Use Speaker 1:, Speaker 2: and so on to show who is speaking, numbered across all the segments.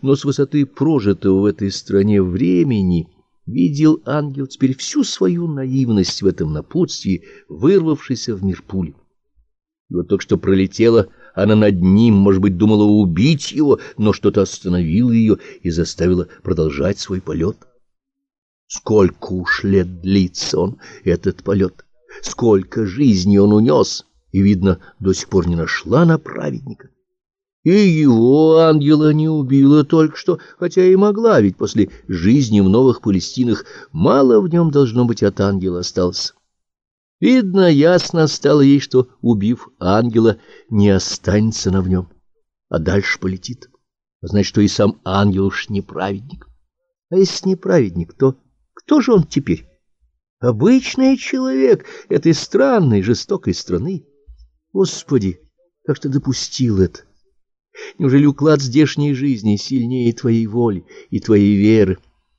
Speaker 1: но с высоты прожитого в этой стране времени видел ангел теперь всю свою наивность в этом напутствии, вырвавшейся в мир пули. И вот только что пролетела она над ним, может быть, думала убить его, но что-то остановило ее и заставило продолжать свой полет. Сколько уж лет длится он, этот полет, сколько жизней он унес, и, видно, до сих пор не нашла на праведника. И его ангела не убила только что, хотя и могла, ведь после жизни в Новых Палестинах мало в нем, должно быть, от ангела осталось. Видно, ясно стало ей, что, убив ангела, не останется она в нем, а дальше полетит. А значит, что и сам ангел уж не праведник. А если не праведник, то кто же он теперь? Обычный человек этой странной, жестокой страны. Господи, как ты допустил это? Неужели уклад здешней жизни сильнее твоей воли и твоей веры?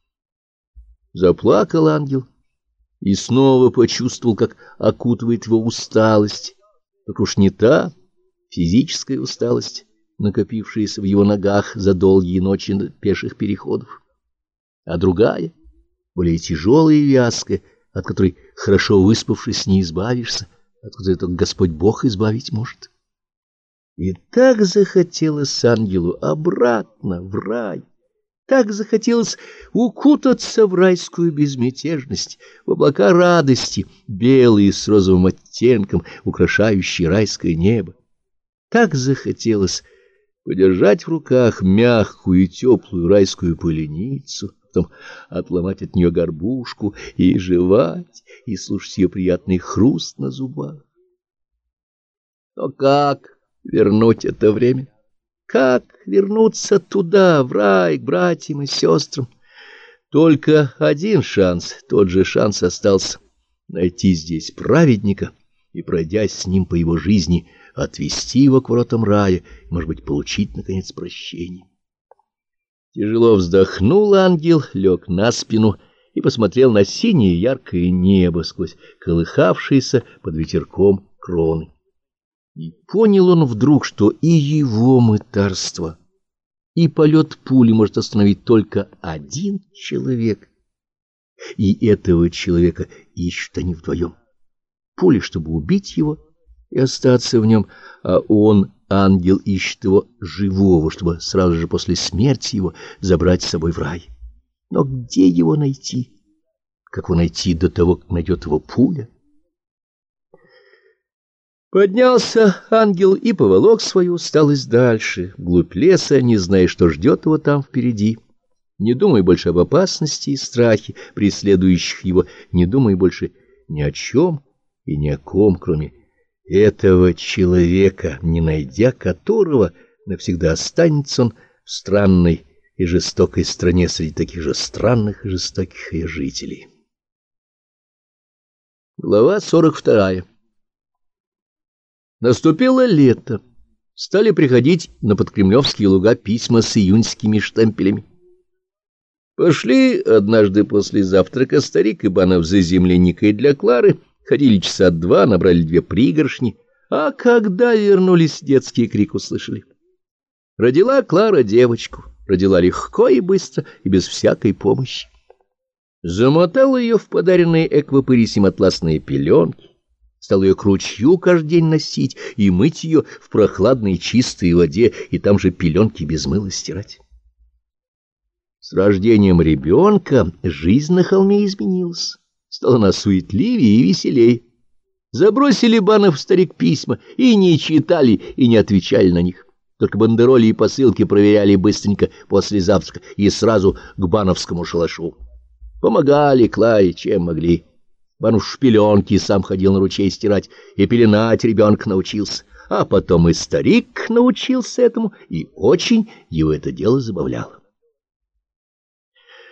Speaker 1: Заплакал ангел и снова почувствовал, как окутывает его усталость. Так уж не та физическая усталость, накопившаяся в его ногах за долгие ночи пеших переходов, а другая, более тяжелая и вязкая, от которой, хорошо выспавшись, не избавишься, от которой только Господь Бог избавить может. И так захотелось ангелу обратно в рай, так захотелось укутаться в райскую безмятежность, в облака радости, белые с розовым оттенком, украшающие райское небо. Так захотелось подержать в руках мягкую и теплую райскую поленицу, потом отломать от нее горбушку и жевать, и слушать ее приятный хруст на зубах. Но как вернуть это время? Как вернуться туда, в рай, к братьям и сестрам? Только один шанс, тот же шанс остался — найти здесь праведника и, пройдясь с ним по его жизни, отвести его к воротам рая и, может быть, получить, наконец, прощение. Тяжело вздохнул ангел, лег на спину и посмотрел на синее яркое небо сквозь колыхавшиеся под ветерком кроны. И понял он вдруг, что и его мытарство, и полет пули может остановить только один человек. И этого человека ищут они вдвоем. Пуля, чтобы убить его и остаться в нем, а он, ангел, ищет его живого, чтобы сразу же после смерти его забрать с собой в рай. Но где его найти? Как его найти до того, как найдет его пуля? Поднялся ангел и поволок свою усталость дальше, вглубь леса, не зная, что ждет его там впереди. Не думай больше об опасности и страхе, преследующих его, не думай больше ни о чем и ни о ком, кроме этого человека, не найдя которого, навсегда останется он в странной и жестокой стране среди таких же странных и жестоких ее жителей. Глава 42. Наступило лето. Стали приходить на подкремлевские луга письма с июньскими штемпелями. Пошли однажды после завтрака старик Ибанов за земляникой для Клары, ходили часа два, набрали 2 пригоршни, а когда вернулись, детский крик услышали. Родила Клара девочку, родила легко и быстро, и без всякой помощи. Замотала ее в подаренные эквапырисим атласные пеленки, стал ее к ручью каждый день носить и мыть ее в прохладной чистой воде, и там же пеленки без мыла стирать. С рождением ребенка жизнь на холме изменилась, стала она суетливее и веселее. Забросили Банов старик письма, и не читали, и не отвечали на них. Только бандероли и посылки проверяли быстренько после завтрака и сразу к бановскому шалашу. Помогали Кларе, чем могли. Бануш шпиленки сам ходил на ручей стирать, и пеленать ребенка научился. А потом и старик научился этому, и очень его это дело забавляло.